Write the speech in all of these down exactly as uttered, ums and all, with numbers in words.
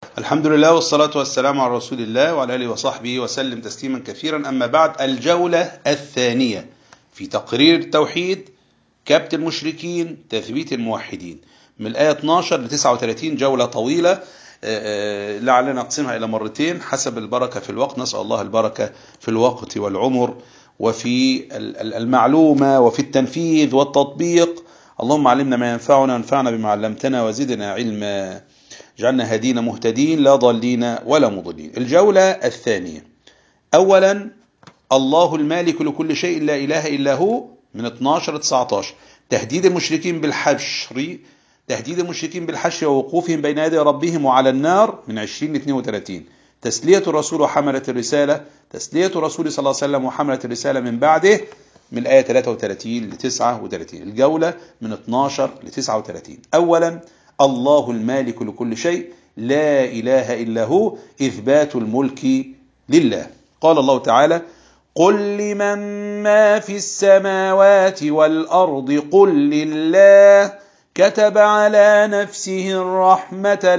الحمد لله والصلاة والسلام على رسول الله وعلى آله وصحبه وسلم تسليما كثيرا. أما بعد، الجولة الثانية في تقرير التوحيد، كبت المشركين، تثبيت الموحدين، من الآية اثناشر ل تسعة وثلاثين. جولة طويلة لعلنا نقسمها إلى مرتين حسب البركة في الوقت. نسأل الله البركة في الوقت والعمر وفي المعلومة وفي التنفيذ والتطبيق. اللهم علمنا ما ينفعنا وانفعنا بما علمتنا وزدنا علما. جعلنا هادين مهتدين لا ضالين ولا مضلين. الجولة الثانية: أولا، الله المالك لكل شيء لا إله إلا هو، من اثناشر ل تسعة عشر. تهديد المشركين بالحشر تهديد المشركين بالحشر ووقوفهم بين يدي ربهم وعلى النار، من عشرين ل اثنين وثلاثين. تسلية الرسول وحملة الرسالة تسلية الرسول صلى الله عليه وسلم وحملة الرسالة من بعده، من الآية ثلاثة وثلاثين ل تسعة وثلاثين. الجولة من اثناشر ل تسعة وثلاثين. أولا، الله المالك لكل شيء لا إله إلا هو، إثبات الملك لله. قال الله تعالى: قل لمن ما في السماوات والأرض قل لله كتب على نفسه الرحمة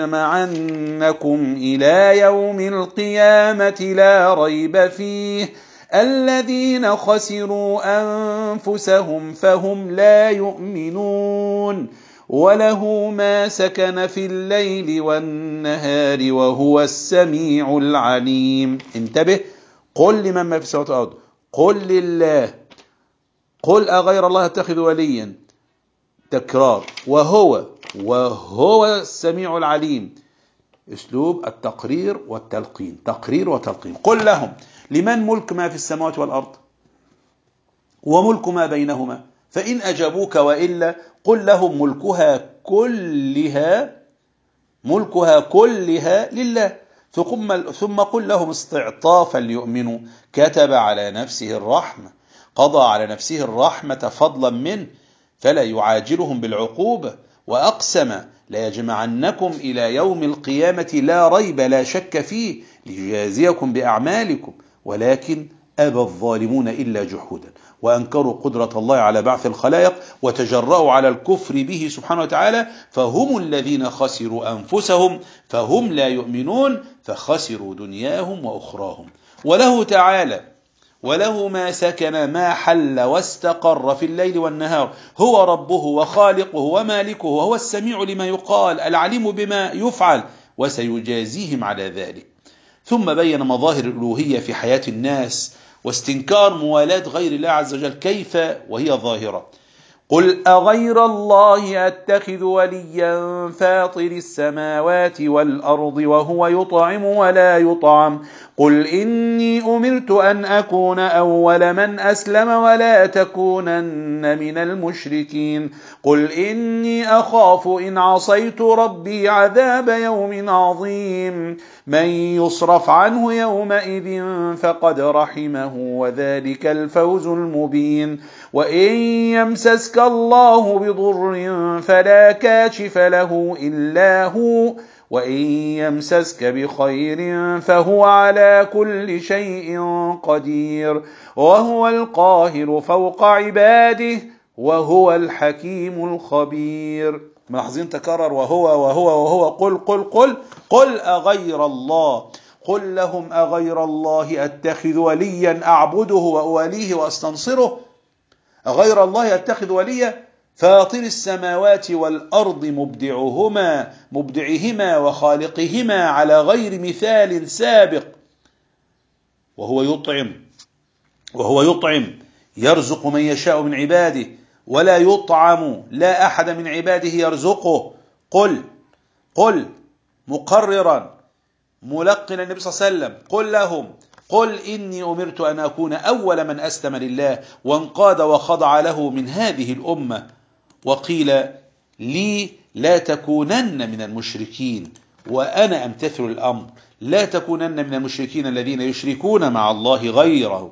ليجمعنكم إلى يوم القيامة لا ريب فيه الذين خسروا أنفسهم فهم لا يؤمنون وله ما سكن في الليل والنهار وهو السميع العليم. انتبه: قل لمن ما في السماوات والأرض، قل لله، قل أغير الله اتخذ وليا، تكرار، وهو وهو السميع العليم. اسلوب التقرير والتلقين، تقرير وتلقين. قل لهم: لمن ملك ما في السماوات والأرض وملك ما بينهما؟ فإن أجابوك وإلا قل لهم ملكها كلها ملكها كلها لله. ثم قل لهم استعطافا ليؤمنوا: كتب على نفسه الرحمة، قضى على نفسه الرحمة فضلا منه فلا يعاجلهم بالعقوبة، وأقسم ليجمعنكم إلى يوم القيامة لا ريب لا شك فيه ليجازيكم بأعمالكم ولكن أبى الظالمون إلا جحودا وأنكروا قدرة الله على بعث الخلائق وتجرأوا على الكفر به سبحانه وتعالى، فهم الذين خسروا أنفسهم فهم لا يؤمنون، فخسروا دنياهم وأخراهم. وله تعالى وله ما سكن ما حل واستقر في الليل والنهار، هو ربه وخالقه ومالكه وهو السميع لما يقال العليم بما يفعل وسيجازيهم على ذلك. ثم بين مظاهر الألوهية في حياة الناس واستنكار موالاة غير الله عز وجل كيف وهي ظاهرة. قل أغير الله أتخذ وليا فاطر السماوات والأرض وهو يطعم ولا يطعم قل إني أمرت أن أكون أول من أسلم ولا تكونن من المشركين قل إني أخاف إن عصيت ربي عذاب يوم عظيم من يصرف عنه يومئذ فقد رحمه وذلك الفوز المبين وإن يمسسك الله بضر فلا كاشف له إلا هو وإن يمسسك بخير فهو على كل شيء قدير وهو القاهر فوق عباده وهو الحكيم الخبير. ملاحظين تكرر وهو وهو وهو. قل قل قل قل أغير الله قل لهم أغير الله أتخذ وليا أعبده وأوليه وأستنصره. أغير الله أتخذ وليا فاطر السماوات والأرض مبدعهما مبدعهما وخالقهما على غير مثال سابق وهو يطعم وهو يطعم يرزق من يشاء من عباده ولا يطعم لا أحد من عباده يرزقه. قل قل مقررا ملقنا النبي صلى الله عليه وسلم: قل لهم قل إني أمرت أن أكون أول من أسلم لله وانقاد وخضع له من هذه الأمة وقيل لي لا تكونن من المشركين وأنا أمتثل الأمر لا تكونن من المشركين الذين يشركون مع الله غيره.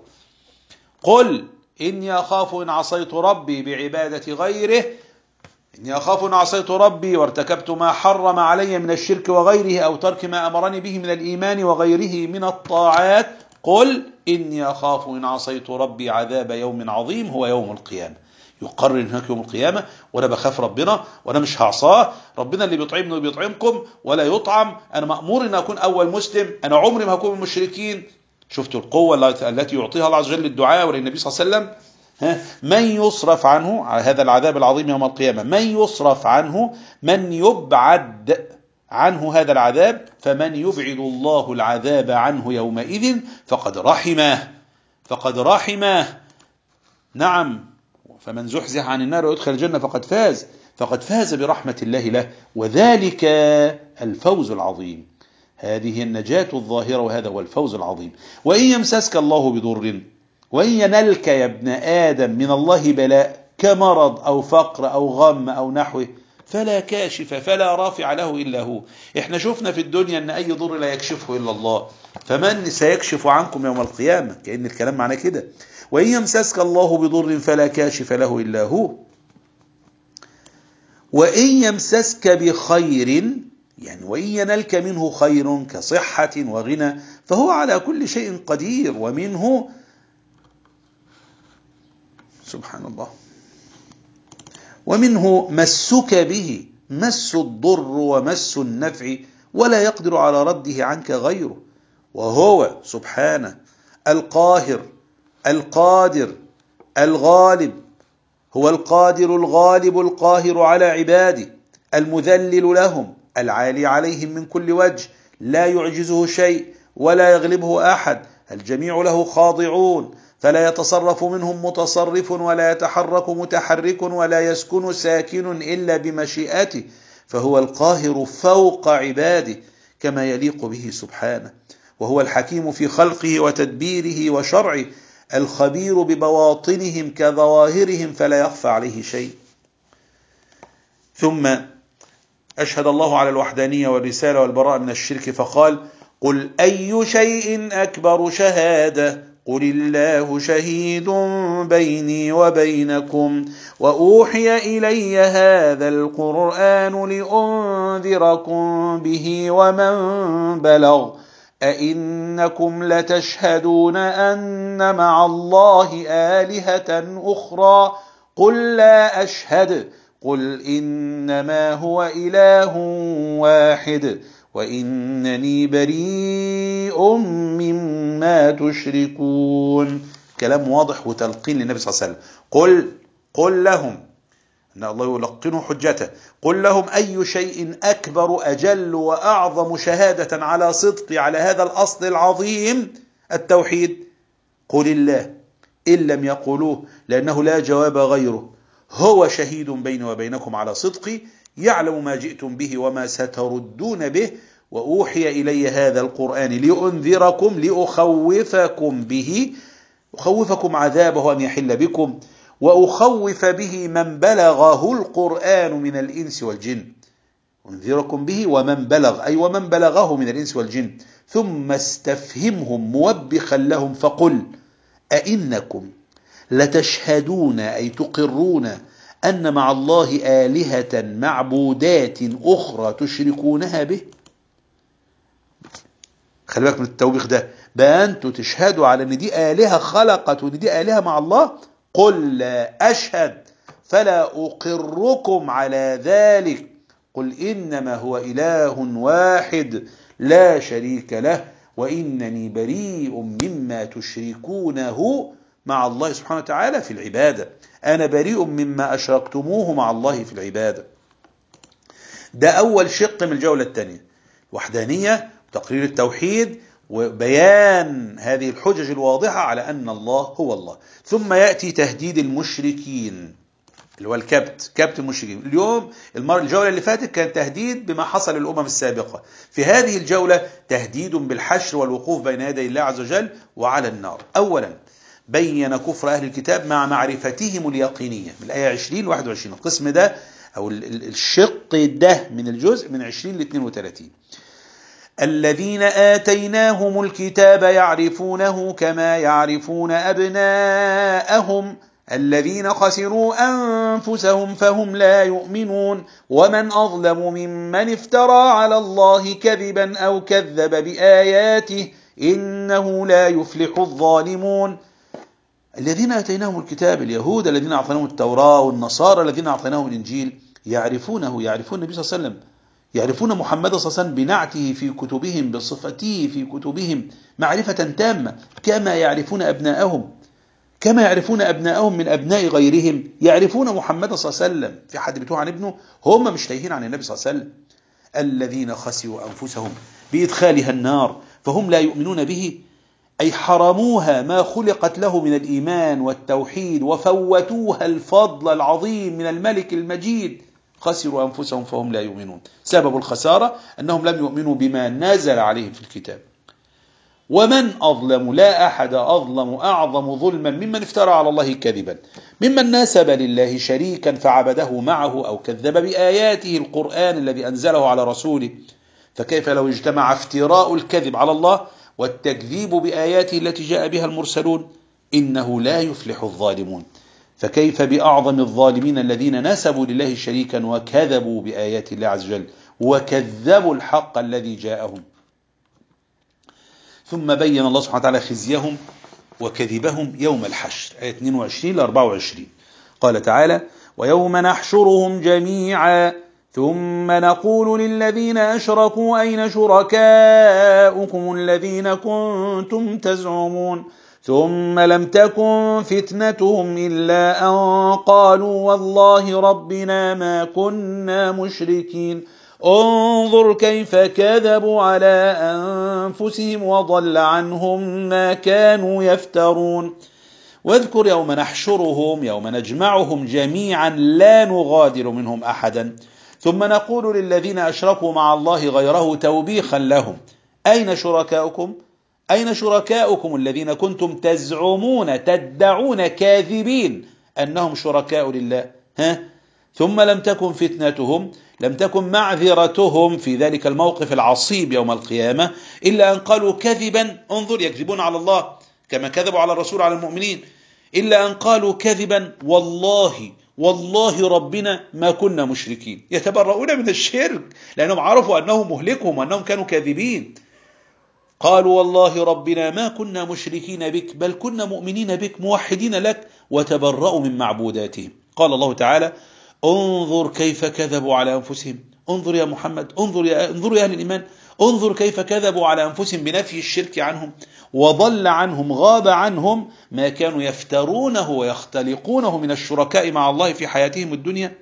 قل إني أخاف إن عصيت ربي بعبادة غيره إني أخاف إن عصيت ربي وارتكبت ما حرم علي من الشرك وغيره أو ترك ما أمرني به من الإيمان وغيره من الطاعات. قل إني أخاف إن عصيت ربي عذاب يوم عظيم هو يوم القيامة. يقرر هناك يوم القيامة، وأنا بخاف ربنا وأنا مش هعصاه، ربنا اللي بيطعمني وبيطعمكم ولا يطعم، أنا مأمور أن أكون أول مسلم، أنا عمري ما هكون من المشركين. شفتوا القوة التي يعطيها الله عز وجل للدعاء وللنبي صلى الله عليه وسلم. ها، من يصرف عنه على هذا العذاب العظيم يوم القيامة، من يصرف عنه، من يبعد عنه هذا العذاب، فمن يبعد الله العذاب عنه يومئذ فقد رحمه، فقد رحمه. نعم، فمن زحزح عن النار ويدخل الجنة فقد فاز، فقد فاز برحمة الله له، وذلك الفوز العظيم. هذه النجاة الظاهرة وهذا هو الفوز العظيم. وإن يمسسك الله بضر، وإن ينلك يا ابن آدم من الله بلاء كمرض أو فقر أو غم أو نحوه، فلا كاشف فلا رافع له إلا هو. احنا شفنا في الدنيا أن أي ضر لا يكشفه إلا الله، فمن سيكشف عنكم يوم القيامة؟ كأن الكلام معناه كده. وإن يمسسك الله بضر فلا كاشف له إلا هو، وإن يمسسك بخير، يعني وإن ينلك منه خير كصحة وغنى فهو على كل شيء قدير، ومنه سبحان الله ومنه مسك به، مس الضر ومس النفع ولا يقدر على رده عنك غيره، وهو سبحانه القاهر القادر الغالب، هو القادر الغالب القاهر على عباده، المذلل لهم العالي عليهم من كل وجه، لا يعجزه شيء ولا يغلبه أحد، الجميع له خاضعون، فلا يتصرف منهم متصرف ولا يتحرك متحرك ولا يسكن ساكن إلا بمشيئته، فهو القاهر فوق عباده كما يليق به سبحانه، وهو الحكيم في خلقه وتدبيره وشرعه، الخبير ببواطنهم كظواهرهم فلا يخفى عليه شيء. ثم أشهد الله على الوحدانية والرسالة والبراءة من الشرك فقال: قل أي شيء أكبر شهادة قل الله شهيد بيني وبينكم وأوحي إلي هذا القرآن لأنذركم به ومن بلغ أئنكم لتشهدون أن مع الله آلهة أخرى قل لا أشهد قل إنما هو إله واحد وإنني بريء مما تشركون. كلام واضح وتلقين للنبي صلى الله عليه وسلم. قل قل لهم أن الله يلقنه حجته، قل لهم أي شيء أكبر أجل وأعظم شهادة على صدق على هذا الأصل العظيم التوحيد؟ قل الله، إن لم يقولوه لأنه لا جواب غيره، هو شهيد بيني وبينكم على صدقي، يعلم ما جئتم به وما ستردون به، وأوحي إلي هذا القرآن لأنذركم لأخوفكم به، أخوفكم عذابه أن يحل بكم، وأخوف به من بلغه القرآن من الإنس والجن. أنذركم به ومن بلغ، أي ومن بلغه من الإنس والجن. ثم استفهمهم موبخا لهم فقل أئنكم لتشهدون، أي تقرون، أن مع الله آلهة معبودات أخرى تشركونها به. خلي بالك من التوبيخ ده، بقى أنتوا تشهدوا على أن دي آلهة خلقت وأن دي آلهة مع الله؟ قل لا أشهد فلا أقركم على ذلك، قل إنما هو إله واحد لا شريك له وإنني بريء مما تشركونه مع الله سبحانه وتعالى في العبادة، أنا بريء مما أشركتموه مع الله في العبادة. ده أول شق من الجولة الثانية، وحدانية وتقرير التوحيد وبيان هذه الحجج الواضحة على أن الله هو الله. ثم يأتي تهديد المشركين اللي هو الكبت، كبت المشركين. اليوم المرة الجولة اللي فاتت كان تهديد بما حصل للأمم السابقة، في هذه الجولة تهديد بالحشر والوقوف بين يدي الله عز وجل وعلى النار. أولا بين كفر أهل الكتاب مع معرفتهم اليقينية من الآية عشرين واحد وعشرين، القسم ده أو الشق ده من الجزء من عشرين ل اثنين وثلاثين. الذين آتيناهم الكتاب يعرفونه كما يعرفون أبناءهم الذين خسروا أنفسهم فهم لا يؤمنون ومن أظلم ممن افترى على الله كذبا أو كذب بآياته إنه لا يفلح الظالمون. الذين آتيناهم الكتاب، اليهود الذين أعطيناهم التوراة، والنصارى الذين أعطيناهم الإنجيل، يعرفونه، يعرفون النبي صلى الله عليه وسلم، يعرفون محمد صلى الله عليه وسلم بنعته في كتبهم، بصفته في كتبهم معرفة تامة، كما يعرفون أبناءهم، كما يعرفون أبناءهم من أبناء غيرهم، يعرفون محمد صلى الله عليه وسلم. في حد بيتوه عن ابنه؟ هم مش تايهين عن النبي صلى الله عليه وسلم. الذين خسروا أنفسهم بإدخالها النار فهم لا يؤمنون به، أي حرموها ما خلقت له من الإيمان والتوحيد، وفوتوها الفضل العظيم من الملك المجيد. خسروا أنفسهم فهم لا يؤمنون. سبب الخسارة أنهم لم يؤمنوا بما نزل عليهم في الكتاب. ومن أظلم، لا أحد أظلم أعظم ظلما ممن افترى على الله كذبا، ممن نسب لله شريكا فعبده معه، أو كذب بآياته القرآن الذي أنزله على رسوله. فكيف لو اجتمع افتراء الكذب على الله والتكذيب بآياته التي جاء بها المرسلون؟ إنه لا يفلح الظالمون. فكيف بأعظم الظالمين الذين نسبوا لله شريكا وكذبوا بآيات الله عز وجل وكذبوا الحق الذي جاءهم. ثم بين الله سبحانه وتعالى خزيهم وكذبهم يوم الحشر، آية اثنين وعشرين إلى أربعة وعشرين. قال تعالى: ويوم نحشرهم جميعا ثم نقول للذين أشركوا أين شركاؤكم الذين كنتم تزعمون ثم لم تكن فتنتهم إلا أن قالوا والله ربنا ما كنا مشركين انظر كيف كذبوا على أنفسهم وضل عنهم ما كانوا يفترون. واذكر يوم نحشرهم، يوم نجمعهم جميعا لا نغادر منهم أحدا، ثم نقول للذين أشركوا مع الله غيره توبيخا لهم: أين شركاؤكم؟ أين شركاؤكم الذين كنتم تزعمون تدعون كاذبين أنهم شركاء لله؟ ها؟ ثم لم تكن فتنتهم، لم تكن معذرتهم في ذلك الموقف العصيب يوم القيامة إلا أن قالوا كذبا، انظر يكذبون على الله كما كذبوا على الرسول على المؤمنين، إلا أن قالوا كذبا والله والله ربنا ما كنا مشركين. يتبرؤون من الشرك لأنهم عرفوا أنه مهلكهم وأنهم كانوا كاذبين. قالوا والله ربنا ما كنا مشركين بك بل كنا مؤمنين بك موحدين لك، وتبرؤوا من معبوداتهم. قال الله تعالى: انظر كيف كذبوا على أنفسهم. انظر يا محمد، انظر يا انظروا يا أهل الإيمان، انظر كيف كذبوا على أنفسهم بنفي الشرك عنهم، وضل عنهم غاب عنهم ما كانوا يفترونه ويختلقونه من الشركاء مع الله في حياتهم الدنيا.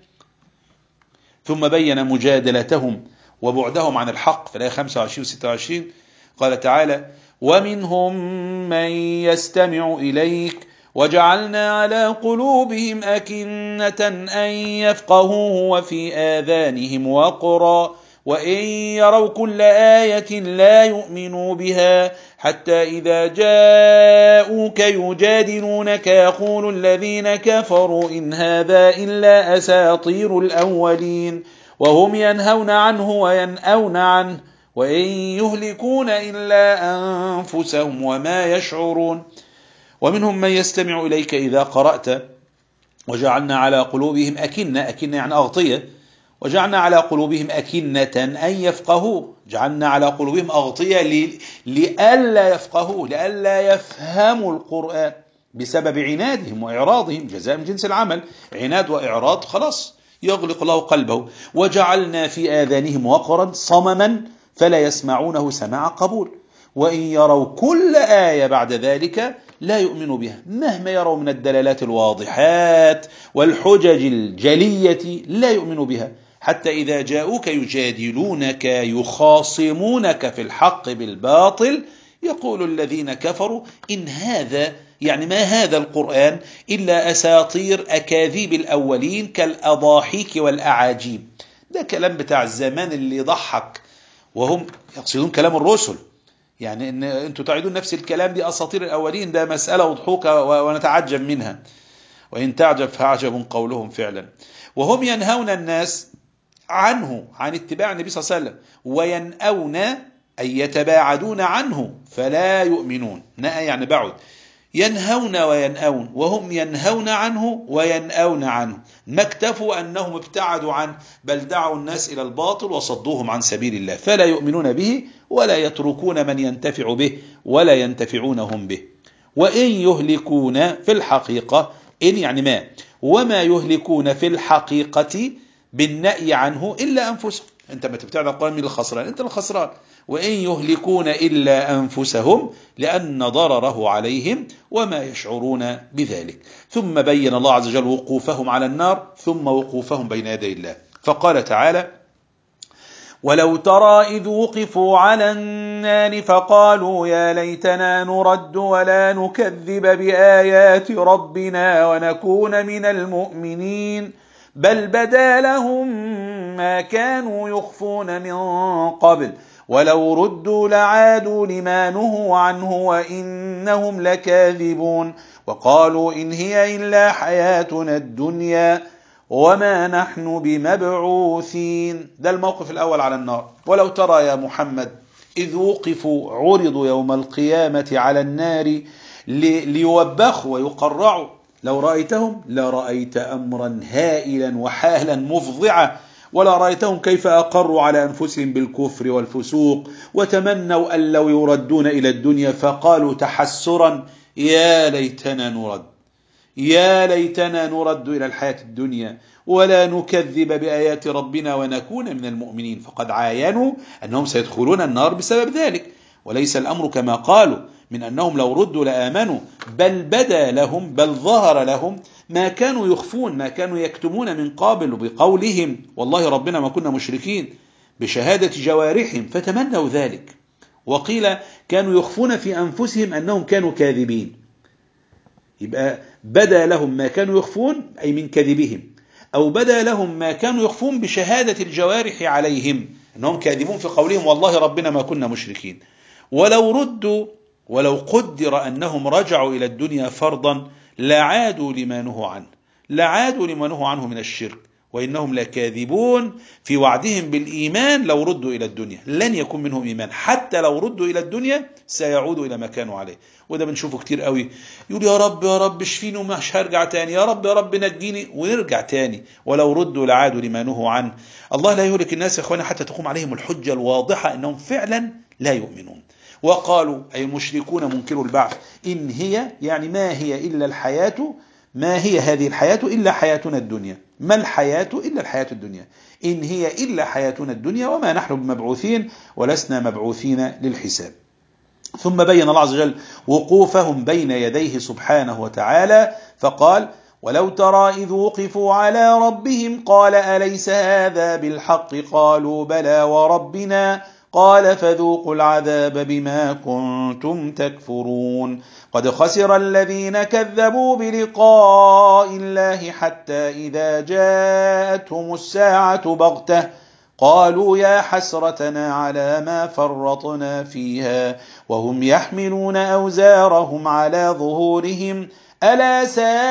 ثم بين مجادلتهم وبعدهم عن الحق في الآية خمسة وعشرين و ستة وعشرين. قال تعالى: ومنهم من يستمع إليك وجعلنا على قلوبهم أكنة أن يفقهوه وفي آذانهم وقرا وإن يروا كل آية لا يؤمنوا بها حتى إذا جاءوك يجادلونك يقول الذين كفروا إن هذا إلا أساطير الأولين وهم ينهون عنه وينأون عنه وإن يهلكون إلا أنفسهم وما يشعرون. ومنهم من يستمع إليك إذا قرأت وجعلنا على قلوبهم أكنة، أكنة يعني أغطية، وجعلنا على قلوبهم أكنة أن يفقهوا، جعلنا على قلوبهم أغطية لئلا يفقهوا، لئلا يفهموا القرآن بسبب عنادهم وإعراضهم، جزاء من جنس العمل، عناد وإعراض خلاص يغلق له قلبه. وجعلنا في آذانهم وقرا صمما فلا يسمعونه سماع قبول وإن يروا كل آية بعد ذلك لا يؤمنوا بها، مهما يروا من الدلالات الواضحات والحجج الجلية لا يؤمنوا بها، حتى إذا جاءوك يجادلونك يخاصمونك في الحق بالباطل يقول الذين كفروا إن هذا، يعني ما هذا القرآن إلا أساطير أكاذيب الأولين كالأضاحيك والأعاجيب. ده كلام بتاع الزمان اللي يضحك، وهم يقصدون كلام الرسل، يعني إن أنتم تعيدون نفس الكلام، دي أساطير الأولين، ده مسألة وضحوكة ونتعجب منها، وإن تعجب فعجب قولهم فعلا. وهم ينهون الناس عنه، عن اتباع النبي صلى الله عليه وسلم، وينأون أي يتباعدون عنه فلا يؤمنون، نأى يعني بعد، ينهون وينأون، وهم ينهون عنه وينأون عنه، ما اكتفوا أنهم ابتعدوا عنه بل دعوا الناس إلى الباطل وصدوهم عن سبيل الله، فلا يؤمنون به ولا يتركون من ينتفع به ولا ينتفعونهم به. وإن يهلكون في الحقيقة، إن يعني ما، وما يهلكون في الحقيقة بالنأي عنه إلا أنفسهم. أنت ما تبتعد القرآن من الخسران، أنت الخسران. وإن يهلكون إلا أنفسهم لأن ضرره عليهم وما يشعرون بذلك. ثم بين الله عز وجل وقوفهم على النار ثم وقوفهم بين يدي الله، فقال تعالى: ولو ترى إذ وقفوا على النار فقالوا يا ليتنا نرد ولا نكذب بآيات ربنا ونكون من المؤمنين بل بدا لهم ما كانوا يخفون من قبل ولو ردوا لعادوا لما نهوا عنه وإنهم لكاذبون وقالوا إن هي إلا حياتنا الدنيا وما نحن بمبعوثين. ده الموقف الأول على النار. ولو ترى يا محمد إذ وقفوا عرضوا يوم القيامة على النار ليوبخوا ويقرعوا، لو رأيتهم لرأيت أمرا هائلا وحالا مفضعا، ولا رأيتهم كيف أقروا على أنفسهم بالكفر والفسوق وتمنوا أن لو يردون إلى الدنيا فقالوا تحسرا يا ليتنا نرد يا ليتنا نرد إلى الحياة الدنيا ولا نكذب بآيات ربنا ونكون من المؤمنين. فقد عاينوا أنهم سيدخلون النار بسبب ذلك، وليس الأمر كما قالوا من أنهم لو ردوا لآمنوا، بل بدا لهم بل ظهر لهم ما كانوا يخفون ما كانوا يكتمون من قابل بقولهم والله ربنا ما كنا مشركين بشهادة جوارحهم فتمنوا ذلك. وقيل كانوا يخفون في أنفسهم أنهم كانوا كاذبين، يبقى بدا لهم ما كانوا يخفون أي من كذبهم، أو بدا لهم ما كانوا يخفون بشهادة الجوارح عليهم أنهم كاذبون في قولهم والله ربنا ما كنا مشركين. ولو ردوا ولو قدر أنهم رجعوا إلى الدنيا فرضا لعادوا لما نهوا عنه لعادوا لما نهوا عنه من الشرك وإنهم لكاذبون في وعدهم بالإيمان. لو ردوا إلى الدنيا لن يكون منهم إيمان، حتى لو ردوا إلى الدنيا سيعودوا إلى ما كانوا عليه. وده بنشوفه كتير قوي، يقول يا رب يا رب اشفيني ومش هرجع تاني، يا رب يا رب نجيني ونرجع تاني. ولو ردوا لعادوا لما نهوا عنه. الله لا يهلك الناس يا اخوانا حتى تقوم عليهم الحجة الواضحة أنهم فعلا لا يؤمنون. وقالوا أي المشركون منكروا البعث إن هي يعني ما هي إلا الحياة ما هي هذه الحياة إلا حياتنا الدنيا، ما الحياة إلا الحياة الدنيا، إن هي إلا حياتنا الدنيا وما نحن بمبعوثين ولسنا مبعوثين للحساب. ثم بين الله عز وجل وقوفهم بين يديه سبحانه وتعالى فقال: ولو ترى إذ وقفوا على ربهم قال أليس هذا بالحق قالوا بلى وربنا قال فذوقوا العذاب بما كنتم تكفرون قد خسر الذين كذبوا بلقاء الله حتى إذا جاءتهم الساعة بغتة قالوا يا حسرتنا على ما فرطنا فيها وهم يحملون أوزارهم على ظهورهم ألا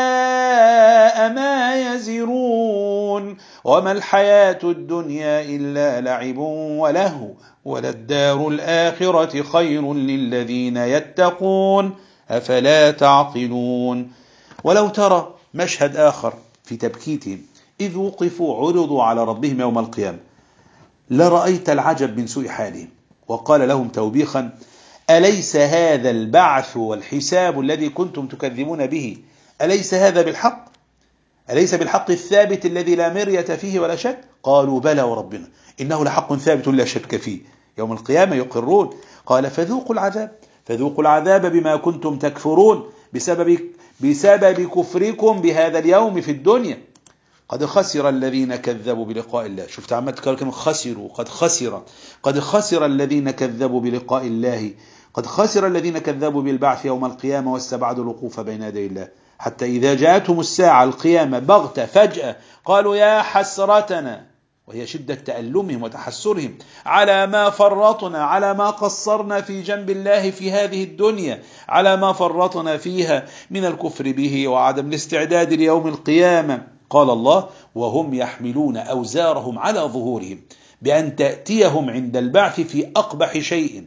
ساء ما يزرون وما الحياة الدنيا إلا لعب ولهو وللدار الآخرة خير للذين يتقون أفلا تعقلون. ولو ترى مشهد آخر في تبكيتهم إذ وقفوا عرضوا على ربهم يوم القيامة لرأيت العجب من سوء حالهم وقال لهم توبيخا: أليس هذا البعث والحساب الذي كنتم تكذبون به أليس هذا بالحق؟ أليس بالحق الثابت الذي لا مرية فيه ولا شك؟ قالوا بلى وربنا إنه لحق ثابت لا شك فيه. يوم القيامة يقرون. قال فذوقوا العذاب فذوقوا العذاب بما كنتم تكفرون بسبب بسبب كفركم بهذا اليوم في الدنيا. قد خسر الذين كذبوا بلقاء الله. شفت عمد كلمة خسروا قد خسر قد خسر الذين كذبوا بلقاء الله قد خسر الذين كذبوا بالبعث يوم القيامة واستبعدوا الوقوف بين يدي الله حتى إذا جاءتهم الساعة القيامة بغتة فجأة قالوا يا حسرتنا، وهي شدة تألمهم وتحسرهم، على ما فرطنا على ما قصرنا في جنب الله في هذه الدنيا، على ما فرطنا فيها من الكفر به وعدم الاستعداد ليوم القيامة. قال الله وهم يحملون أوزارهم على ظهورهم بأن تأتيهم عند البعث في أقبح شيء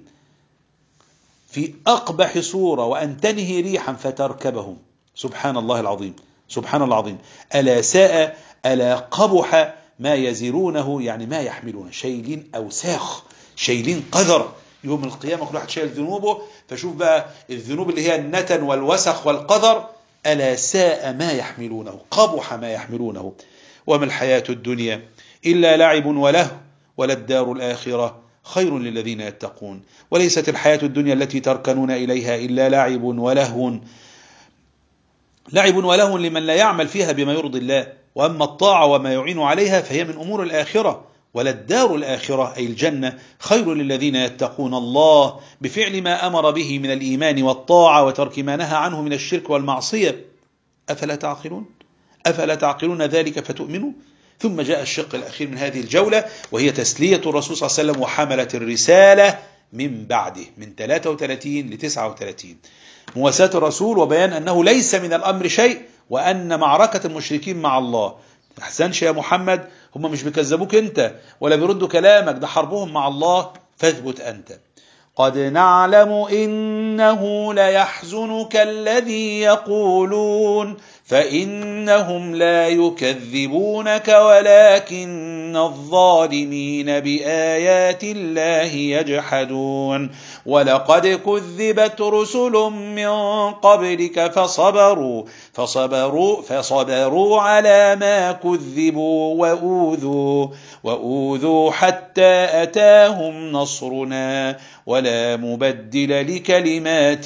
في أقبح صورة وأن تنهي ريحا فتركبهم. سبحان الله العظيم سبحان الله العظيم. ألا ساء ألا قبح ما يزرونه يعني ما يحملون، شايلين أوساخ شايلين قذر يوم القيامة كل واحد شايل ذنوبه، فشوف بقى الذنوب اللي هي النتن والوسخ والقذر، ألا ساء ما يحملونه، قبح ما يحملونه. وما الحياة الدنيا إلا لعب وله، وللدار الآخرة خير للذين يتقون. وليست الحياة الدنيا التي تركنون إليها إلا لعب ولهو، لعب ولهو لمن لا يعمل فيها بما يرضي الله، وأما الطاعة وما يعين عليها فهي من أمور الآخرة. وللدار الآخرة أي الجنة خير للذين يتقون الله بفعل ما أمر به من الإيمان والطاعة، وترك ما نهى عنه من الشرك والمعصية. أفلا تعقلون؟ أفلا تعقلون ذلك فتؤمنوا؟ ثم جاء الشق الأخير من هذه الجولة، وهي تسلية الرسول صلى الله عليه وسلم وحملة الرسالة من بعده من ثلاثة وثلاثين ل تسعة وثلاثين، مواساة الرسول وبيان أنه ليس من الأمر شيء، وأن معركة المشركين مع الله. أحسنش يا محمد، هم مش بيكذبوك أنت ولا بيردوا كلامك، ده حربهم مع الله، فاثبت أنت. قد نعلم إنه ليحزنك الذي يقولون فإنهم لا يكذبونك ولكن الظالمين بآيات الله يجحدون. ولقد كذبت رسل من قبلك فصبروا فصبروا فصبروا على ما كذبوا وأوذوا وأوذوا حتى أتاهم نصرنا ولا مبدل لكلمات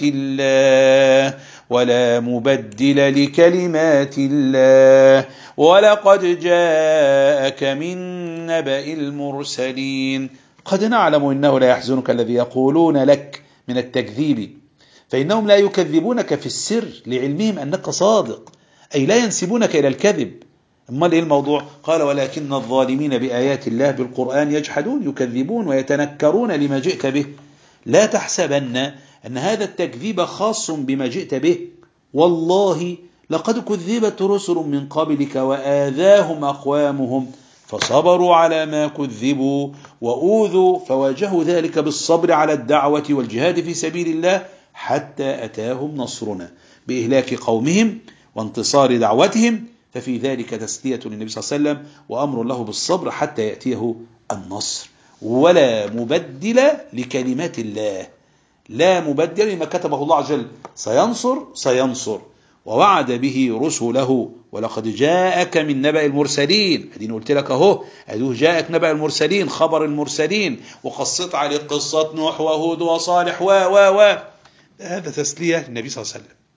الله ولا مبدل لكلمات الله ولقد جاءك من نبأ المرسلين. قد نعلم إنه لا يحزنك الذي يقولون لك من التكذيب، فإنهم لا يكذبونك في السر لعلمهم أنك صادق، أي لا ينسبونك إلى الكذب. أما إيه الموضوع؟ قال ولكن الظالمين بآيات الله بالقرآن يجحدون، يكذبون ويتنكرون لما جئت به. لا تحسبن أن هذا التكذيب خاص بما جئت به، والله لقد كذبت رسل من قبلك وآذاهم أقوامهم فصبروا على ما كذبوا وأوذوا، فواجهوا ذلك بالصبر على الدعوة والجهاد في سبيل الله حتى أتاهم نصرنا بإهلاك قومهم وانتصار دعوتهم. ففي ذلك تسلية للنبي صلى الله عليه وسلم وأمر له بالصبر حتى يأتيه النصر. ولا مبدل لكلمات الله، لا مبدل لما كتبه الله عز وجل، سينصر سينصر ووعد به رسله. ولقد جاءك من نبأ المرسلين، اديني قلت لك اهو، ادوه جاءك نبأ المرسلين، خبر المرسلين، وقصت عليك قصة نوح وهود وصالح و و و هذا تسلية للنبي صلى الله عليه وسلم.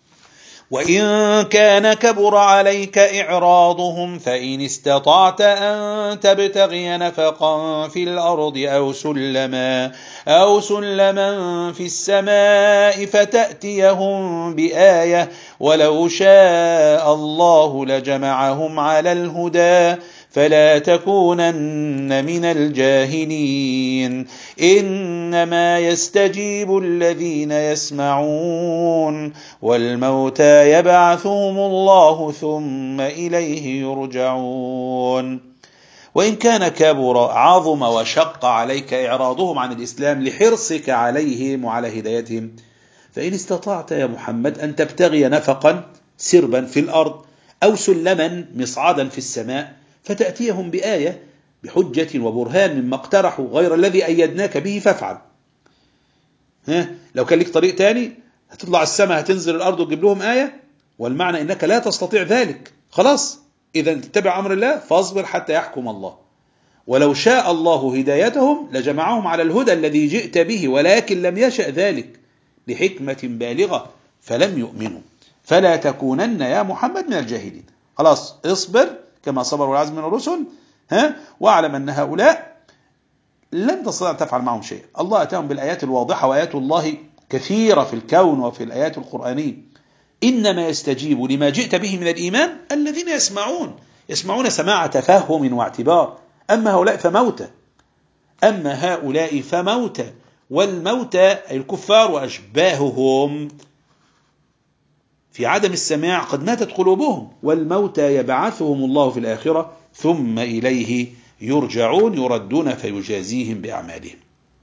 وإن كان كبر عليك إعراضهم فإن استطعت أن تبتغي نفقا في الأرض أو سلما أو سلما في السماء فتأتيهم بآية ولو شاء الله لجمعهم على الهدى فلا تكونن من الجاهلين. إنما يستجيب الذين يسمعون والموتى يبعثهم الله ثم إليه يرجعون. وإن كان كبر عظم وشق عليك إعراضهم عن الإسلام لحرصك عليهم وعلى هدايتهم، فإن استطعت يا محمد أن تبتغي نفقا سربا في الأرض أو سلما مصعدا في السماء فتأتيهم بآية بحجة وبرهان مما اقترحوا غير الذي أيدناك به فافعل. ها لو كان لك طريق تاني هتطلع السماء هتنزل الأرض وتجيب لهم آية، والمعنى إنك لا تستطيع ذلك، خلاص إذا تتبع أمر الله فاصبر حتى يحكم الله. ولو شاء الله هدايتهم لجمعهم على الهدى الذي جئت به، ولكن لم يشأ ذلك لحكمة بالغة فلم يؤمنوا. فلا تكونن يا محمد من الجاهلين، خلاص اصبر كما صبر والعزم من الرسل، ها واعلم أن هؤلاء لن تستطيع أن تفعل معهم شيء. الله أتاهم بالآيات الواضحة، وآيات الله كثيرة في الكون وفي الآيات القرآنية. إنما يستجيب لما جئت به من الإيمان الذين يسمعون، يسمعون سماع تفهم واعتبار. أما هؤلاء فموتى، أما هؤلاء فموتى، والموتى أي الكفار وأشباههم في عدم السماع قد ماتت قلوبهم، والموتى يبعثهم الله في الآخرة ثم إليه يرجعون، يردون فيجازيهم بأعمالهم.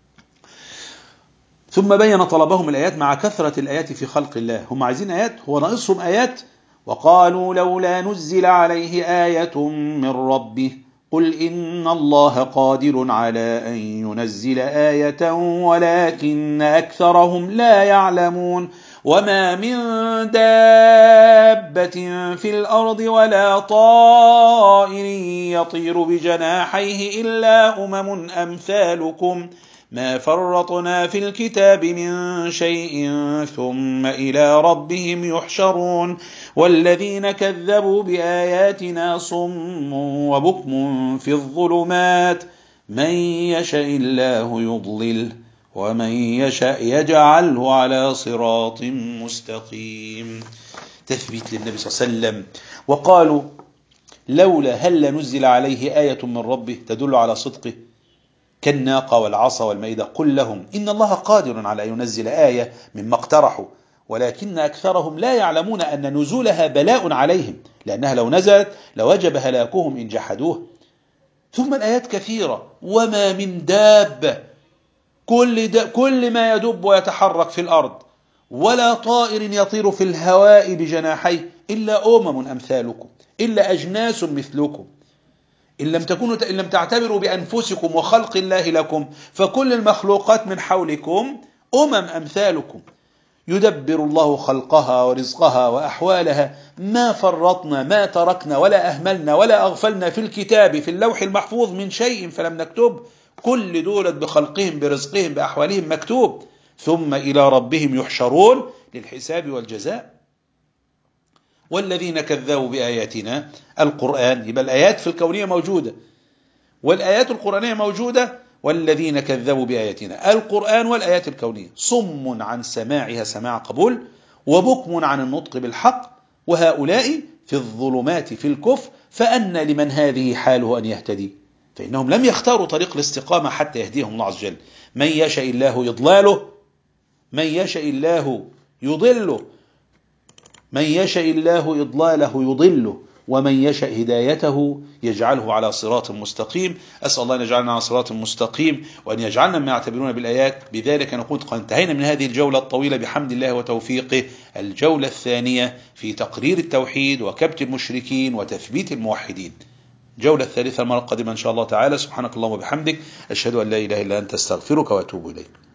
ثم بين طلبهم الآيات مع كثرة الآيات في خلق الله، هم عايزين آيات، هو ناقصهم آيات. وقالوا لولا نزل عليه آية من ربه قل إن الله قادر على أن ينزل آية ولكن أكثرهم لا يعلمون وما من دابة في الأرض ولا طائر يطير بجناحيه إلا أمم أمثالكم ما فرطنا في الكتاب من شيء ثم إلى ربهم يحشرون والذين كذبوا بآياتنا صم وبكم في الظلمات من يشاء الله يضلله ومن يشاء يجعله على صراط مستقيم. تثبيت للنبي صلى الله عليه وسلم. وقالوا لولا هل نزل عليه آية من ربه تدل على صدقه كالناقة والعصا والمائدة. قل لهم إن الله قادر على أن ينزل آية مما اقترحوا ولكن أكثرهم لا يعلمون أن نزولها بلاء عليهم لأنها لو نزلت لوجب هلاكهم إن جحدوه. ثم الآيات كثيرة وما من دابة كل, دا كل ما يدب ويتحرك في الأرض ولا طائر يطير في الهواء بجناحيه إلا أمم أمثالكم إلا أجناس مثلكم إن لم تكونوا إن لم تعتبروا بأنفسكم وخلق الله لكم فكل المخلوقات من حولكم أمم أمثالكم يدبر الله خلقها ورزقها وأحوالها ما فرطنا ما تركنا ولا أهملنا ولا أغفلنا في الكتاب في اللوح المحفوظ من شيء فلم نكتب. كل دولة بخلقهم برزقهم بأحوالهم مكتوب ثم إلى ربهم يحشرون للحساب والجزاء. والذين كذبوا بآياتنا القرآن يبقى الآيات في الكونية موجودة والآيات القرآنية موجودة. والذين كذبوا بآياتنا القرآن والآيات الكونية صم عن سماعها سماع قبول وبكم عن النطق بالحق وهؤلاء في الظلمات في الكفر فأن لمن هذه حاله أن يهتدي فإنهم لم يختاروا طريق الاستقامة حتى يهديهم الله عز وجل. من يشاء الله يضلاله من يشاء الله يضله من يشاء الله إضلاله يضله ومن يشاء هدايته يجعله على صراط مستقيم. أسأل الله أن يجعلنا على صراط مستقيم وأن يجعلنا ما يعتبرون بالآيات. بذلك نقول قد انتهينا من هذه الجولة الطويلة بحمد الله وتوفيقه. الجولة الثانية في تقرير التوحيد وكبت المشركين وتثبيت الموحدين. جولة الثالثة المرة القادمة إن شاء الله تعالى. سبحانك اللهم وبحمدك أشهد أن لا إله إلا أنت استغفرك وأتوب إليك.